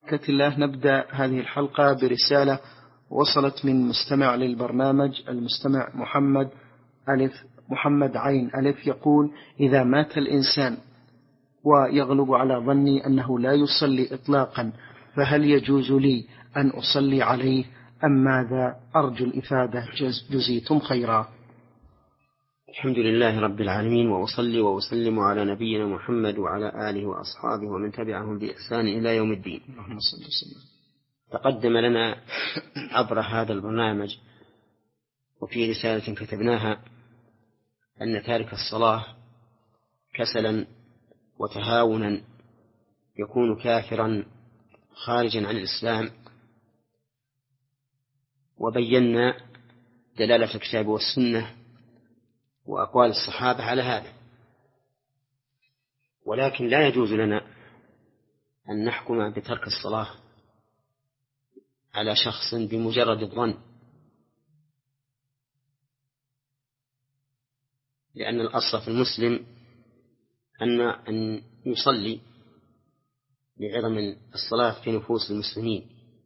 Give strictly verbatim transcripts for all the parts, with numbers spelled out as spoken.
بركة الله نبدأ هذه الحلقة برسالة وصلت من مستمع للبرنامج، المستمع محمد ألف محمد عين ألف، يقول: إذا مات الإنسان ويغلب على ظني أنه لا يصلي إطلاقا، فهل يجوز لي أن أصلي عليه أم ماذا؟ أرجو الإفادة، جزيتم خيرا. الحمد لله رب العالمين، وأصلي وأسلم على نبينا محمد وعلى آله وأصحابه ومن تبعهم بإحسان إلى يوم الدين. اللهم صل وسلم. تقدم لنا عبر هذا البرنامج وفي رسالة كتبناها أن تارك الصلاة كسلا وتهاونا يكون كافرا خارجا عن الإسلام، وبينا دلالة الكتاب والسنة وأقوال الصحابة على هذا. ولكن لا يجوز لنا أن نحكم بترك الصلاة على شخص بمجرد الظن، لأن الأصل في المسلم أن أن يصلي لعظم الصلاة في نفوس المسلمين.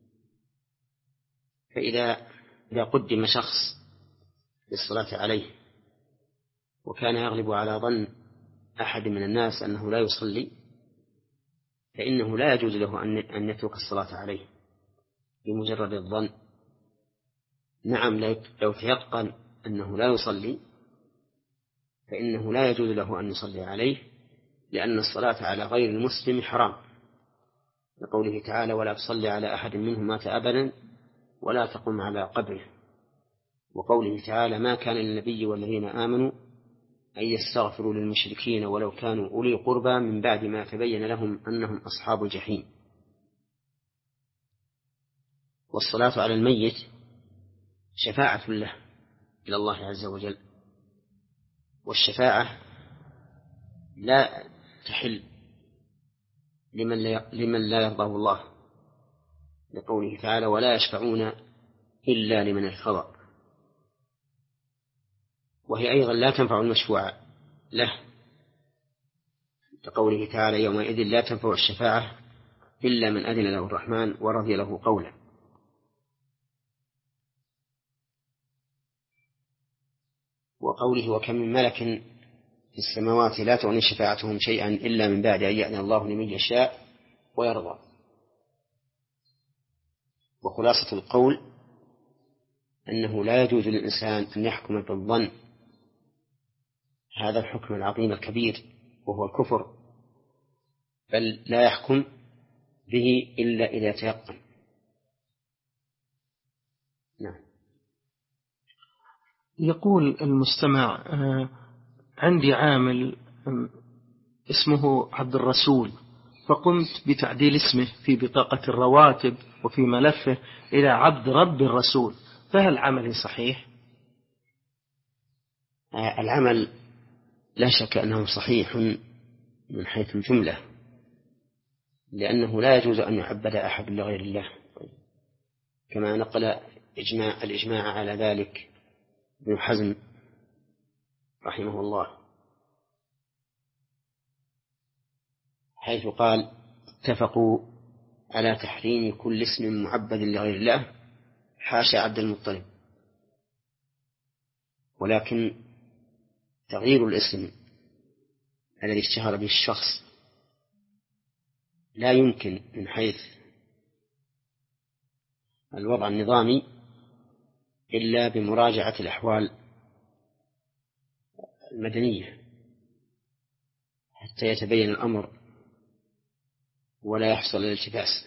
فإذا إذا قدم شخص للصلاة عليه وكان يغلب على ظن أحد من الناس أنه لا يصلي، فإنه لا يجوز له أن يترك الصلاة عليه بمجرد الظن. نعم، لو تيقن أنه لا يصلي فإنه لا يجوز له أن يصلي عليه، لأن الصلاة على غير المسلم حرام، لقوله تعالى: ولا تصلي على أحد منهم مات أبدا ولا تقم على قبره. وقوله تعالى: ما كان للنبي والذين آمنوا أن يستغفروا للمشركين ولو كانوا أولي قربى من بعد ما تبين لهم أنهم أصحاب الجحيم. والصلاة على الميت شفاعة له إلى الله عز وجل، والشفاعة لا تحل لمن لا, لمن لا يرضاه الله، لقوله تعالى: ولا يشفعون إلا لمن ارتضى. وهي أيضا لا تنفع المشفوع له، لقوله تعالى: يومئذ لا تنفع الشفاعة إلا من أذن له الرحمن ورضي له قولا. وقوله: وكم من ملك في السماوات لا تغني شفاعتهم شيئا إلا من بعد أن يأذن الله لمن يشاء ويرضى. وخلاصة القول أنه لا يجوز للإنسان أن يحكم بالظن هذا الحكم العظيم الكبير وهو الكفر، بل لا يحكم به إلا إذا تيقن. نعم. يقول المستمع: عندي عامل اسمه عبد الرسول، فقمت بتعديل اسمه في بطاقة الرواتب وفي ملفه إلى عبد رب الرسول، فهل عملي صحيح؟ العمل لا شك أنه صحيح من حيث الجملة، لأنه لا يجوز أن يعبد أحد لغير الله، كما نقل إجماع الإجماع على ذلك ابن حزم رحمه الله، حيث قال: اتفقوا على تحريم كل اسم معبد لغير الله حاشا عبد المطلب. ولكن تغيير الاسم الذي اشتهر به الشخص لا يمكن من حيث الوضع النظامي إلا بمراجعة الأحوال المدنية حتى يتبين الأمر ولا يحصل الالتباس.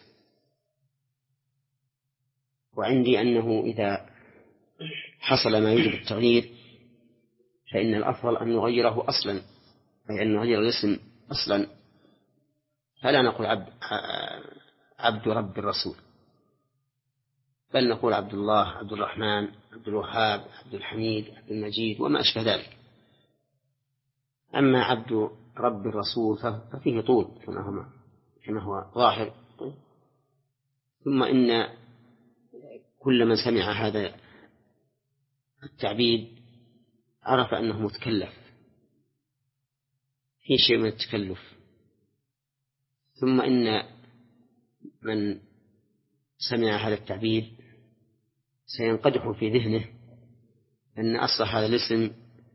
وعندي أنه إذا حصل ما يجب التغيير فإن الأفضل أن نغيره أصلا، أي أن نغير الاسم أصلا، فلا نقول عبد, عبد رب الرسول، بل نقول عبد الله، عبد الرحمن، عبد الوهاب، عبد الحميد، عبد المجيد وما أشبه ذلك. أما عبد رب الرسول ففيه طول كما هو, كما هو ظاهر. ثم إن كل من سمع هذا التعبيد عرف أنه متكلف، في شيء من التكلف. ثم إن من سمع هذا التعبير سينقدح في ذهنه أن أصل هذا الاسم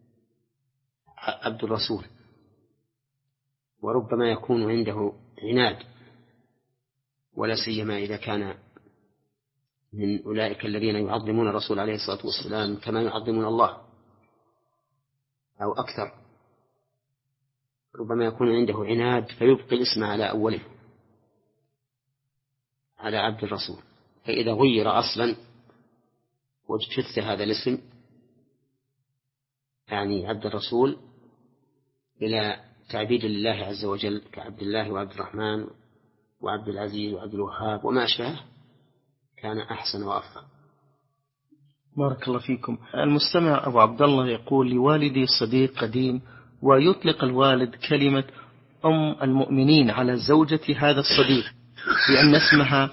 عبد الرسول، وربما يكون عنده عناد، ولا سيما إذا كان من أولئك الذين يعظمون الرسول عليه الصلاة والسلام كما يعظمون الله أو أكثر، ربما يكون عنده عناد فيبقي الاسم على أوله على عبد الرسول. فإذا غير أصلا وجث هذا الاسم يعني عبد الرسول إلى تعبيد الله عز وجل كعبد الله وعبد الرحمن وعبد العزيز وعبد الوهاب وما أشبهه كان أحسن وأفضل. بارك الله فيكم. المستمع أبو عبد الله يقول: لوالدي صديق قديم، ويطلق الوالد كلمة أم المؤمنين على زوجة هذا الصديق لأن اسمها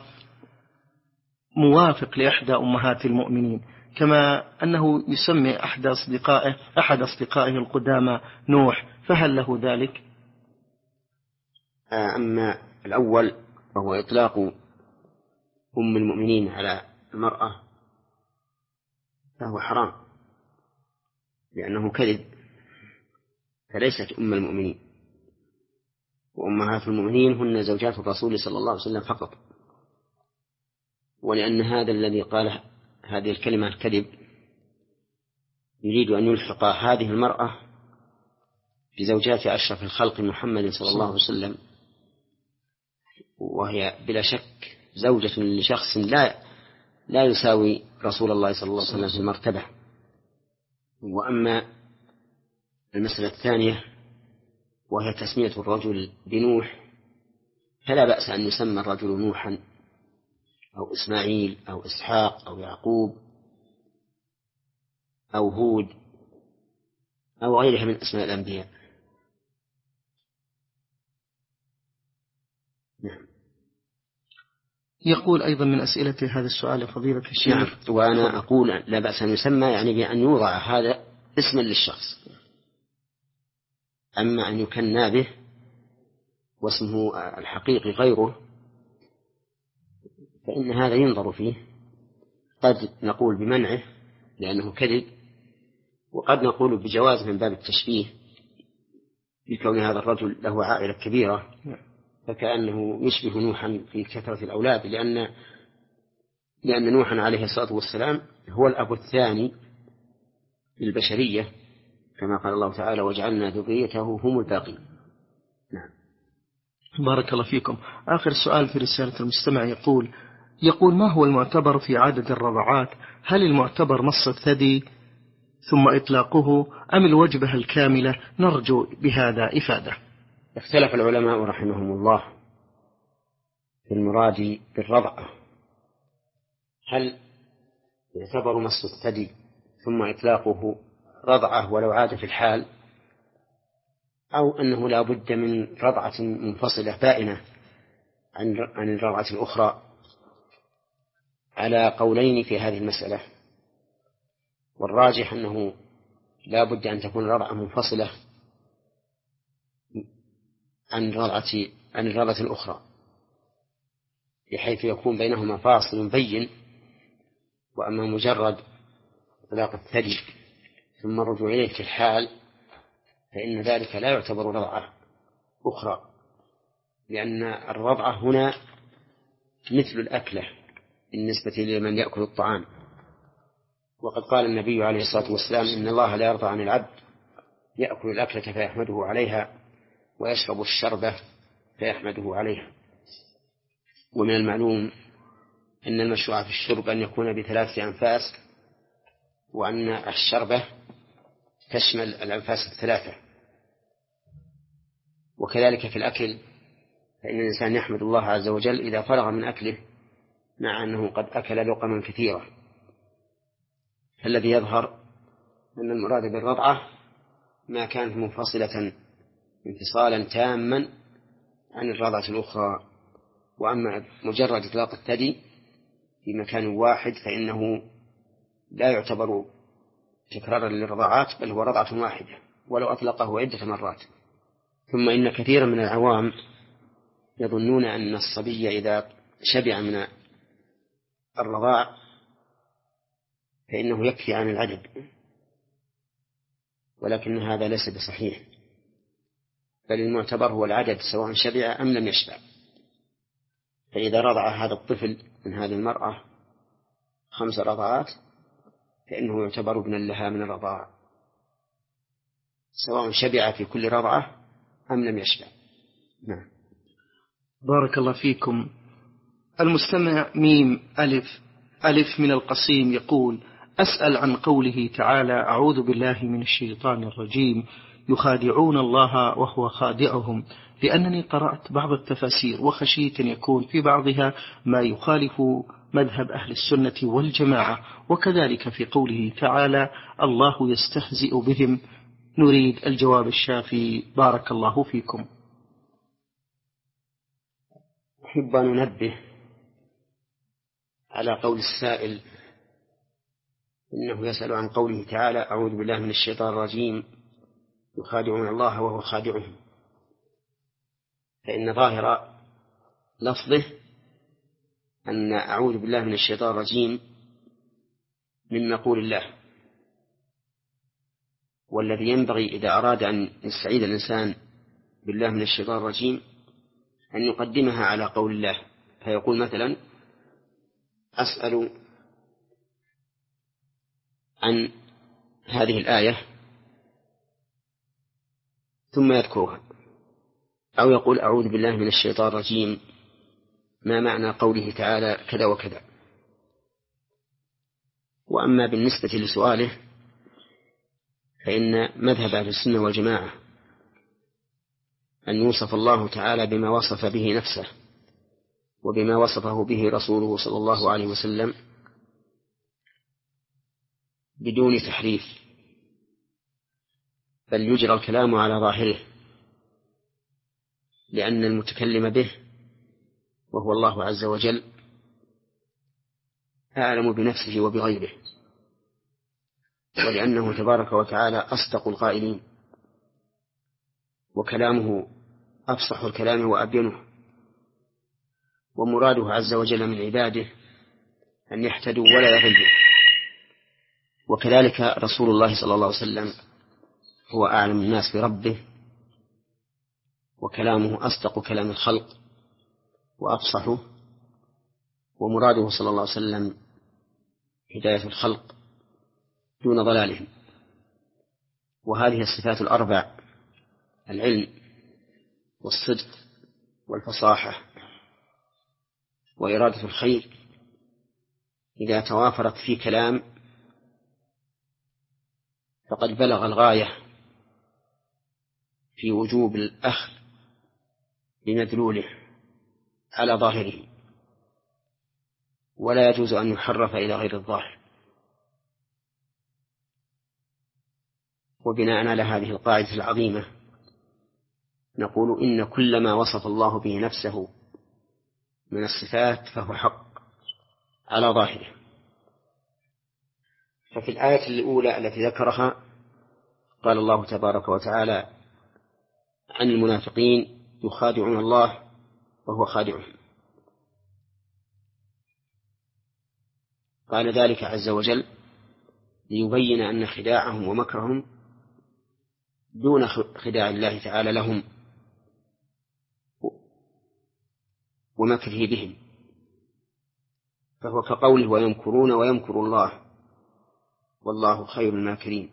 موافق لإحدى أمهات المؤمنين، كما أنه يسمي أحد أصدقائه أحد أصدقائه القدامى نوح، فهل له ذلك؟ أما الأول وهو إطلاق أم المؤمنين على المرأة فهو حرام لأنه كذب، فليست أم المؤمنين، وأمهات المؤمنين هن زوجات الرسول صلى الله عليه وسلم فقط. ولأن هذا الذي قال هذه الكلمة الكذب يريد أن يلحق هذه المرأة بزوجات أشرف الخلق محمد صلى الله عليه وسلم، وهي بلا شك زوجة لشخص لا لا يساوي رسول الله صلى الله عليه وسلم في المرتبة. وأما المسألة الثانية وهي تسمية الرجل بنوح، فلا بأس أن يسمى الرجل نوحا أو إسماعيل أو إسحاق أو يعقوب أو هود أو غيرها من أسماء الأنبياء. نعم. يقول أيضا من أسئلة هذا السؤال فضيلة الشيخ. نعم. وأنا أقول لا بأس أن يسمى يعني بأن يوضع هذا اسما للشخص، أما أن يكنى به واسمه الحقيقي غيره فإن هذا ينظر فيه، قد نقول بمنعه لأنه كذب، وقد نقول بجواز من باب التشبيه بكون هذا الرجل له عائلة كبيرة فكأنه يشبه نوحا في كثرة الأولاد، لأن لأن نوحا عليه الصلاة والسلام هو الأب الثاني للبشرية كما قال الله تعالى: وجعلنا ذريته هم الباقين. نعم. بارك الله فيكم. آخر سؤال في رسالة المستمع يقول يقول ما هو المعتبر في عدد الرضعات؟ هل المعتبر مص الثدي ثم إطلاقه أم الوجبة الكاملة؟ نرجو بهذا إفادة. اختلف العلماء رحمهم الله في المراد بالرضعة، هل يعتبر مص الثدي ثم إطلاقه رضعة ولو عاد في الحال، أو أنه لا بد من رضعة منفصلة بائنة عن الرضعة الأخرى؟ على قولين في هذه المسألة، والراجح أنه لا بد أن تكون رضعة منفصلة عن الرضعة عن الرضعة الأخرى بحيث يكون بينهما فاصل بين. وأما مجرد إطلاق الثدي ثم الرجوع إليه في الحال فإن ذلك لا يعتبر رضعة أخرى، لأن الرضعة هنا مثل الأكلة بالنسبة لمن يأكل الطعام. وقد قال النبي عليه الصلاة والسلام: إن الله لا يرضى عن العبد يأكل الأكلة فيحمده عليها ويشرب الشربة فيحمده عليها. ومن المعلوم أن المشروع في الشرب أن يكون بثلاث أنفاس، وأن الشربة تشمل الأنفاس الثلاثة. وكذلك في الأكل فإن الإنسان يحمد الله عز وجل إذا فرغ من أكله مع أنه قد أكل لقما كثيرة. الذي يظهر أن المراد بالرضعة ما كانت منفصلة انفصالا تاما عن الرضعة الأخرى. وأما مجرد إطلاق الثدي في مكان واحد فإنه لا يعتبر تكرارا للرضاعات، بل هو رضعة واحدة ولو أطلقه عدة مرات. ثم إن كثيرا من العوام يظنون أن الصبي إذا شبع من الرضاع فإنه يكفي عن العدد، ولكن هذا ليس بصحيح، بل المعتبر هو العدد سواء شبع أم لم يشبع. فإذا رضع هذا الطفل من هذه المرأة خمس رضعات فإنه يعتبر ابنا لها من الرضاعة، سواء شبع في كل رضعة أم لم يشبع. نعم. بارك الله فيكم. المستمع ميم ألف ألف من القصيم يقول: أسأل عن قوله تعالى: أعوذ بالله من الشيطان الرجيم، يخادعون الله وهو خادعهم، لأنني قرأت بعض التفاسير وخشيت أن يكون في بعضها ما يخالف مذهب أهل السنة والجماعة، وكذلك في قوله تعالى: الله يستهزئ بهم. نريد الجواب الشافي بارك الله فيكم. أحب أن ننبه على قول السائل إنه يسأل عن قوله تعالى: أعوذ بالله من الشيطان الرجيم، يخادعون الله وهو خادعهم، فإن ظاهر لفظه أن أعوذ بالله من الشيطان الرجيم من مقول الله، والذي ينبغي إذا أراد أن يستعيذ الإنسان بالله من الشيطان الرجيم أن يقدمها على قول الله، فيقول مثلا: أسأل عن هذه الآية، ثم يذكرها، أو يقول: أعوذ بالله من الشيطان الرجيم، ما معنى قوله تعالى كذا وكذا. وأما بالنسبة لسؤاله فإن مذهب أهل السنة والجماعة أن يوصف الله تعالى بما وصف به نفسه وبما وصفه به رسوله صلى الله عليه وسلم بدون تحريف، بل يجرى الكلام على ظاهره، لأن المتكلم به وهو الله عز وجل أعلم بنفسه وبغيره، ولأنه تبارك وتعالى أصدق القائلين، وكلامه أفصح الكلام وأبينه، ومراده عز وجل من عباده أن يهتدوا ولا يضلوا. وكذلك رسول الله صلى الله عليه وسلم هو أعلم الناس بربه، وكلامه أصدق كلام الخلق وأفصحه، ومراده صلى الله عليه وسلم هداية الخلق دون ضلالهم. وهذه الصفات الأربع: العلم والصدق والفصاحة وإرادة الخير، إذا توافرت في كلام فقد بلغ الغاية في وجوب الأخذ بمدلوله على ظاهره، ولا يجوز أن يحرف إلى غير الظاهر. وبناء على هذه القاعدة العظيمة نقول: إن كل ما وصف الله به نفسه من الصفات فهو حق على ظاهره. ففي الآية الأولى التي ذكرها قال الله تبارك وتعالى عن المنافقين: يخادعون الله وهو خادعهم. قال ذلك عز وجل ليبين أن خداعهم ومكرهم دون خداع الله تعالى لهم ومكره بهم، فهو كقوله: ويمكرون ويمكر الله والله خير الماكرين.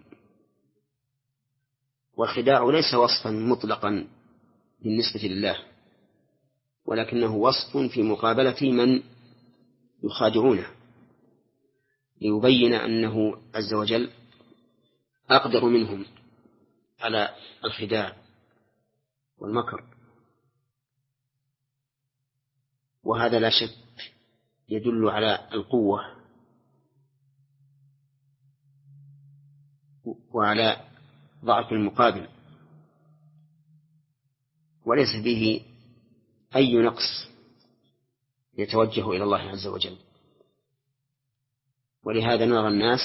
والخداع ليس وصفا مطلقا بالنسبة لله، ولكنه وصف في مقابلة من يخادعونه، ليبين أنه عز وجل أقدر منهم على الخداع والمكر. وهذا لا شك يدل على القوة وعلى ضعف المقابل، وليس به أي نقص يتوجه إلى الله عز وجل. ولهذا نرى الناس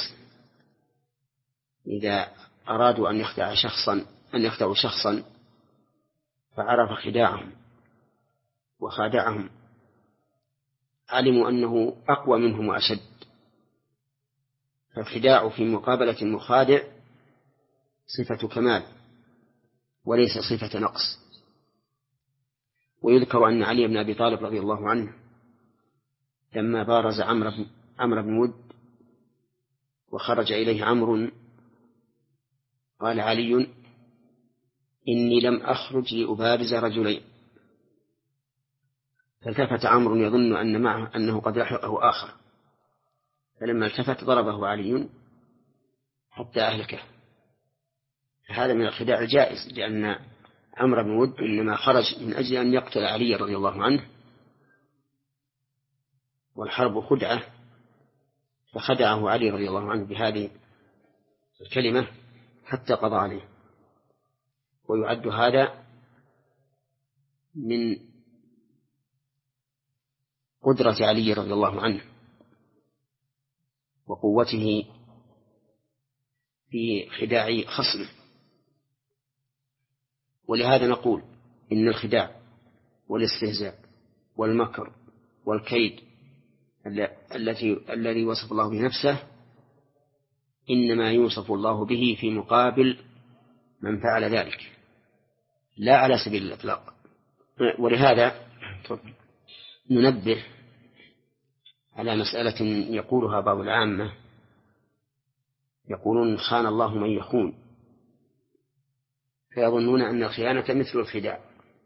إذا أرادوا أن يخدع شخصا أن يخدعوا شخصا فعرف خداعهم وخادعهم علموا أنه أقوى منهم وأشد. فالخداع في مقابلة المخادع صفة كمال وليس صفة نقص. ويذكر أن علي بن أبي طالب رضي الله عنه لما بارز عمرو بن عمرو بن ود وخرج إليه عمرو قال علي: إني لم أخرج لأبارز رجلين. فالتفت عمرو يظن أن معه أنه قد لحقه آخر، فلما التفت ضربه علي حتى أهلكه. هذا من الخداع الجائز، لأن عمرو بن ود إنما خرج من أجل أن يقتل علي رضي الله عنه، والحرب خدعة، فخدعه علي رضي الله عنه بهذه الكلمة حتى قضى عليه. ويعد هذا من قدرة علي رضي الله عنه وقوته في خداع خصمه. ولهذا نقول إن الخداع والاستهزاء والمكر والكيد التي الذي وصف الله بنفسه إنما يوصف الله به في مقابل من فعل ذلك، لا على سبيل الإطلاق. ولهذا ننبه على مسألة يقولها بعض العامة، يقولون خان الله من يخون، فيظنون أن الخيانة مثل الخداع،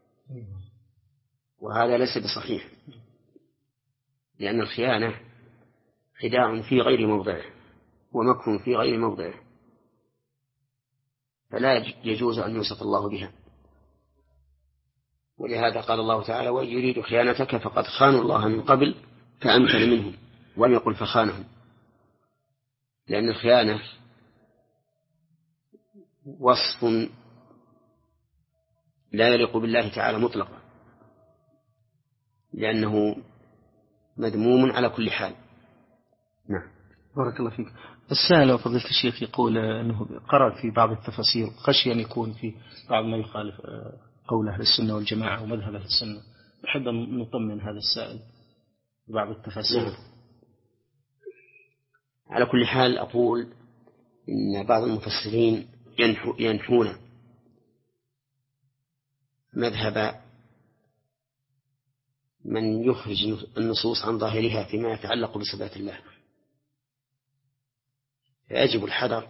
وهذا ليس بصحيح، لأن الخيانة خداع في غير موضعه ومكر في غير موضعه، فلا يجوز أن يوصف الله بها. ولهذا قال الله تعالى: وإن يريدوا خيانتك فقد خانوا الله من قبل فأمكن منهم، ولم يقل فخانهم، لأن الخيانة وصف لا يليق بالله تعالى مطلقا، لأنه مذموم على كل حال. نعم. بارك الله فيك. السائل وفضيلة الشيخ يقول أنه قرأ في بعض التفاسير خشي أن يكون في بعض ما يخالف قول أهل السنة والجماعة ومذهب أهل السنة. نحب أن نطمن هذا السائل بعض التفاسير. نعم. على كل حال أقول إن بعض المفسرين ينحون مذهب من يخرج النصوص عن ظاهرها فيما يتعلق بصفات الله، فيجب الحذر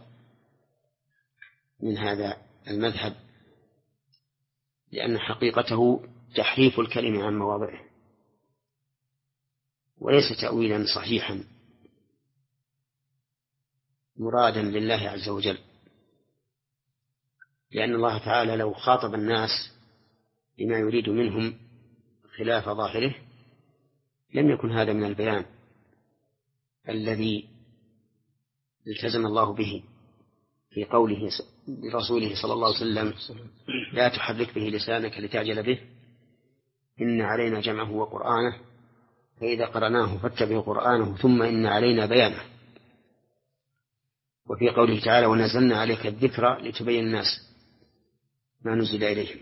من هذا المذهب، لأن حقيقته تحريف الكلمة عن مواضعه وليس تأويلا صحيحا مرادا لله عز وجل، لأن الله تعالى لو خاطب الناس بما يريد منهم خلاف ظاهره لم يكن هذا من البيان الذي التزم الله به في قوله لرسوله صلى الله عليه وسلم: لا تحرك به لسانك لتعجل به إن علينا جمعه وقرآنه فإذا قرأناه فاتبع قرآنه ثم إن علينا بيانه. وفي قوله تعالى: ونزلنا عليك الذكر لتبين الناس ما نزل إليهم.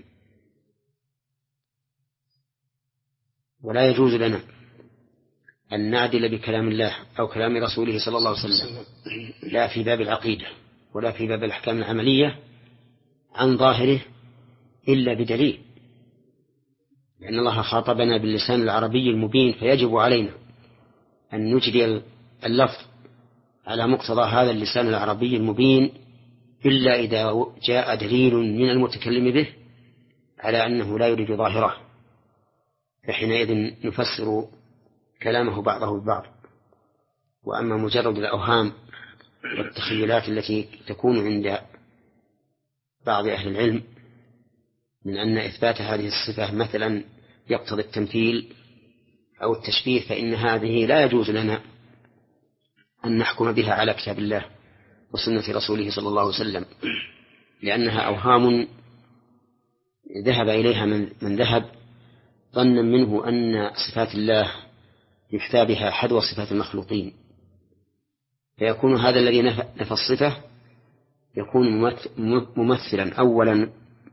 ولا يجوز لنا أن نعدل بكلام الله أو كلام رسوله صلى الله عليه وسلم لا في باب العقيدة ولا في باب الأحكام العملية عن ظاهره إلا بدليل، لأن الله خاطبنا باللسان العربي المبين، فيجب علينا أن نجري اللفظ على مقتضى هذا اللسان العربي المبين، إلا إذا جاء دليل من المتكلم به على أنه لا يريد ظاهره، فحينئذ نفسر كلامه بعضه ببعض. وأما مجرد الأوهام والتخيلات التي تكون عند بعض أهل العلم من أن إثبات هذه الصفة مثلا يقتضي التمثيل أو التشبيه، فإن هذه لا يجوز لنا أن نحكم بها على كتاب الله وسنة رسوله صلى الله عليه وسلم، لأنها أوهام ذهب إليها من, من ذهب ظنا منه أن صفات الله يحتى بها حذو صفات المخلوقين، فيكون هذا الذي نفى الصفة يكون ممثلا أولا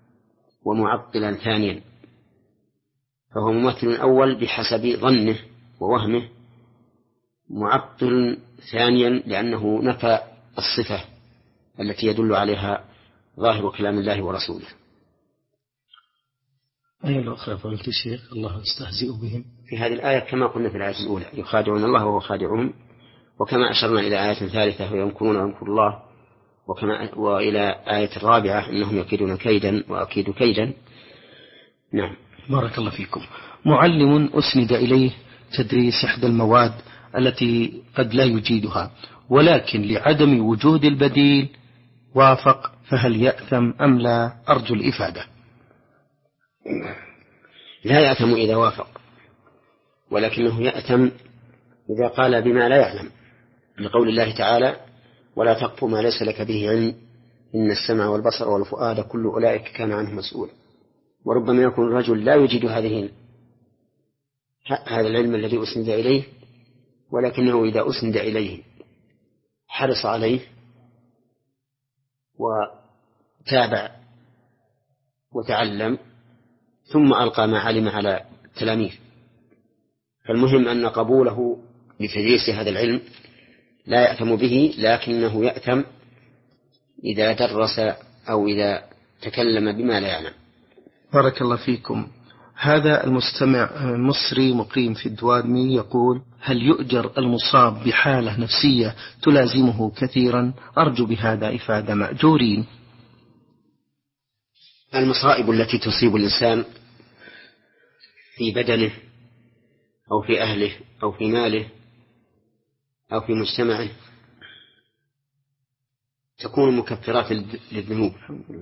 ومعطلا ثانيا. فهو ممثل أول بحسب ظنه ووهمه معطل ثانيا لأنه نفى الصفة التي يدل عليها ظاهر كلام الله ورسوله. أي الأخرى فقلت الشيخ الله يستهزئ بهم في هذه الآية كما قلنا في الآية الأولى يخادعون الله وهو خادعهم، وكما أشرنا إلى آية ثالثة ويمكرون ويمكر الله، وكما وإلى آية الرابعة إنهم يكيدون كيدا وأكيد كيدا. نعم. بارك الله فيكم. معلم أسند إليه تدريس إحدى المواد التي قد لا يجيدها، ولكن لعدم وجود البديل وافق، فهل يأثم أم لا؟ أرجو الإفادة. لا يأثم إذا وافق، ولكنه يأثم إذا قال بما لا يعلم، لقول الله تعالى ولا تقف ما ليس لك به علم إن السمع والبصر والفؤاد كل أولئك كان عنه مسؤول. وربما يكون الرجل لا يجد هذه هذا العلم الذي أسند إليه، ولكنه إذا أسند إليه حرص عليه وتابع وتعلم ثم ألقى ما علم على التلاميذ. فالمهم أن قبوله لتدريس هذا العلم لا يأثم به، لكنه يأثم إذا درس أو إذا تكلم بما لا يعلم. بارك الله فيكم. هذا المستمع مصري مقيم في الدوادمي يقول هل يؤجر المصاب بحالة نفسية تلازمه كثيرا؟ أرجو بهذا إفادة مأجورين. المصائب التي تصيب الإنسان في بدنه أو في أهله أو في ماله أو في مجتمعه تكون مكفرات للذنوب،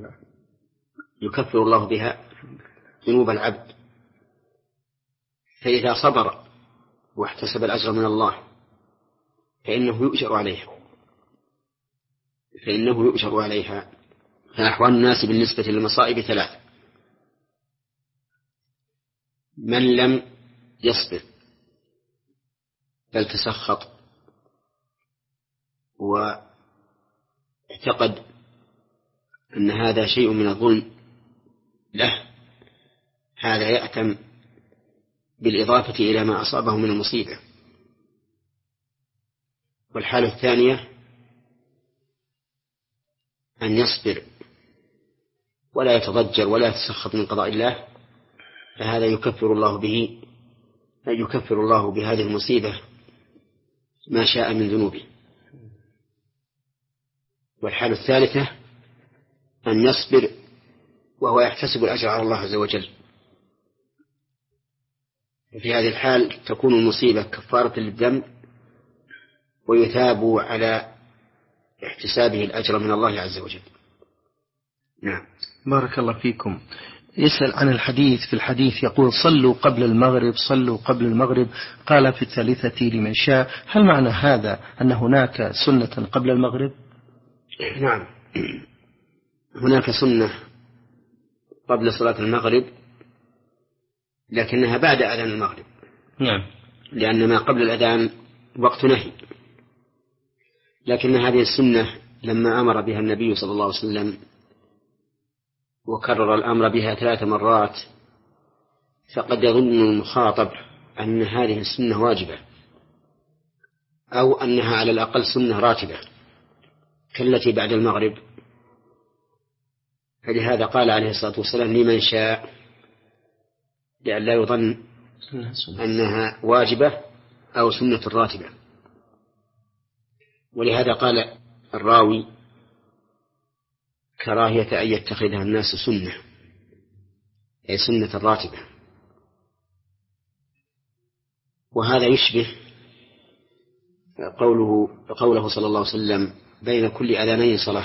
يكفر الله بها ذنوب العبد. فإذا صبر واحتسب الأجر من الله فإنه يؤجر عليها فإنه يؤجر عليها فأحوال الناس بالنسبة للمصائب ثلاث: من لم يصبر بل تسخط واعتقد أن هذا شيء من الظلم له، هذا يأتم بالإضافة إلى ما أصابه من المصيبة. والحالة الثانية أن يصبر ولا يتضجر ولا يتسخط من قضاء الله، فهذا يكفر الله به يكفر الله بهذه المصيبة ما شاء من ذنوبه. والحالة الثالثة أن يصبر وهو يحتسب الأجر على الله عز وجل، في هذه الحال تكون المصيبة كفارة للذنب ويثاب على احتسابه الأجر من الله عز وجل. نعم. بارك الله فيكم. يسأل عن الحديث، في الحديث يقول صلوا قبل المغرب صلوا قبل المغرب، قال في الثالثة لمن شاء، هل معنى هذا أن هناك سنة قبل المغرب؟ نعم، هناك سنة قبل صلاة المغرب لكنها بعد أذان المغرب. نعم. لأن ما قبل الأذان وقت نهي، لكن هذه السنة لما أمر بها النبي صلى الله عليه وسلم وكرر الأمر بها ثلاث مرات فقد يظن المخاطب أن هذه السنة واجبة أو أنها على الأقل سنة راتبة كالتي بعد المغرب، فلهذا قال عليه الصلاة والسلام لمن شاء، لئلا يظن أنها واجبة أو سنة راتبة. ولهذا قال الراوي كراهية أن يتخذها الناس سنة، أي سنة راتبة. وهذا يشبه قوله قوله صلى الله عليه وسلم بين كل أذانين صلاة،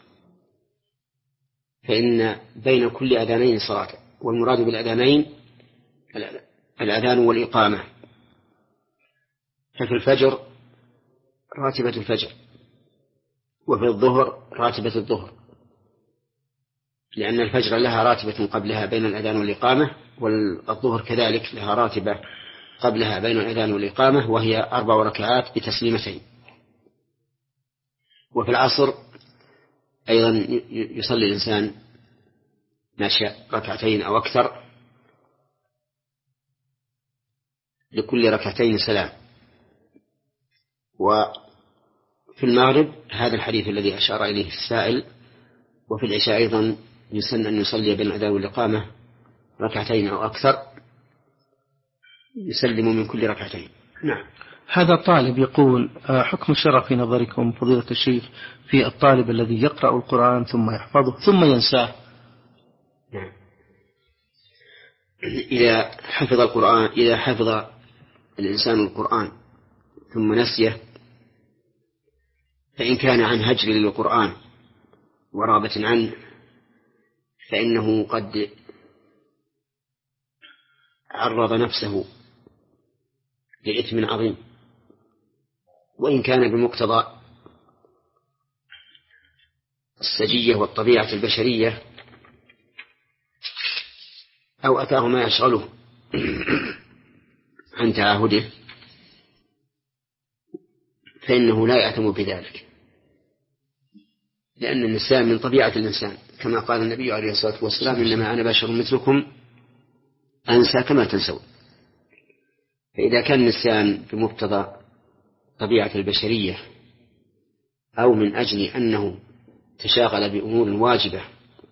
فإن بين كل أذانين صلاة، والمراد بالأذانين الأذان والإقامة. ففي الفجر راتبة الفجر، وفي الظهر راتبة الظهر، لأن الفجر لها راتبة قبلها بين الأذان والإقامة، والظهر كذلك لها راتبة قبلها بين الأذان والإقامة وهي أربع ركعات بتسليمتين. وفي العصر أيضا يصلي الإنسان ما شاء ركعتين أو أكثر، لكل ركعتين سلام. وفي المغرب هذا الحديث الذي أشار إليه السائل. وفي العشاء أيضا يسن أن يصلي بين الأذان والإقامة ركعتين أو أكثر، يسلم من كل ركعتين. نعم. هذا طالب يقول حكم الشرع في نظركم فضيلة الشيخ في الطالب الذي يقرأ القرآن ثم يحفظه ثم ينساه؟ نعم. إذا حفظ القرآن إذا حفظ الإنسان القرآن ثم نسيه، فإن كان عن هجر للقرآن ورغبة عنه فإنه قد عرض نفسه لإثم عظيم. وإن كان بمقتضى السجية والطبيعة البشرية أو أتاه ما يشغله عن تعاهده فإنه لا يأثم بذلك، لأن الإنسان من طبيعة الإنسان كما قال النبي عليه الصلاة والسلام: إنما أنا بشر مثلكم أنسى كما تنسون. فإذا كان الإنسان بمقتضى طبيعة البشرية أو من أجل أنه تشاغل بأمور واجبة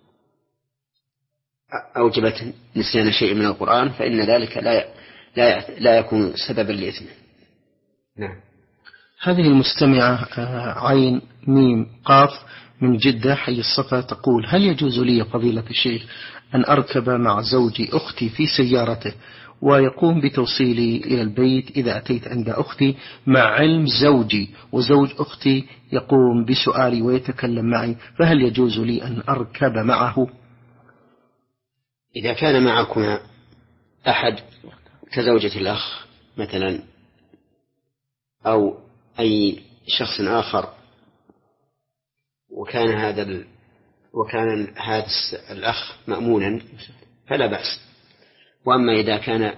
أوجبت نسيان شيء من القرآن فإن ذلك لا لا لا يكون سببا لإثم. نعم. هذه المستمعة عين ميم قاف من جدة حي الصفا تقول: هل يجوز لي فضيلة الشيخ أن أركب مع زوجي أختي في سيارته ويقوم بتوصيلي إلى البيت إذا أتيت عند أختي، مع علم زوجي وزوج أختي يقوم بسؤالي ويتكلم معي، فهل يجوز لي أن أركب معه؟ إذا كان معكما أحد كزوجة الأخ مثلا أو أي شخص آخر وكان هذا ال... وكان هذا الأخ مأمونا فلا بأس. وأما إذا كان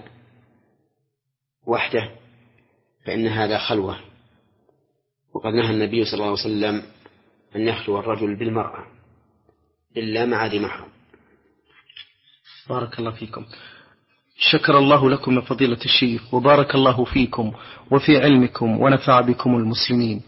وحده فإن هذا خلوة، وقد نهى النبي صلى الله عليه وسلم أن يخلو الرجل بالمرأة إلا مع ذي محرم. بارك الله فيكم. شكر الله لكم يا فضيلة الشيخ، وبارك الله فيكم وفي علمكم ونفع بكم المسلمين.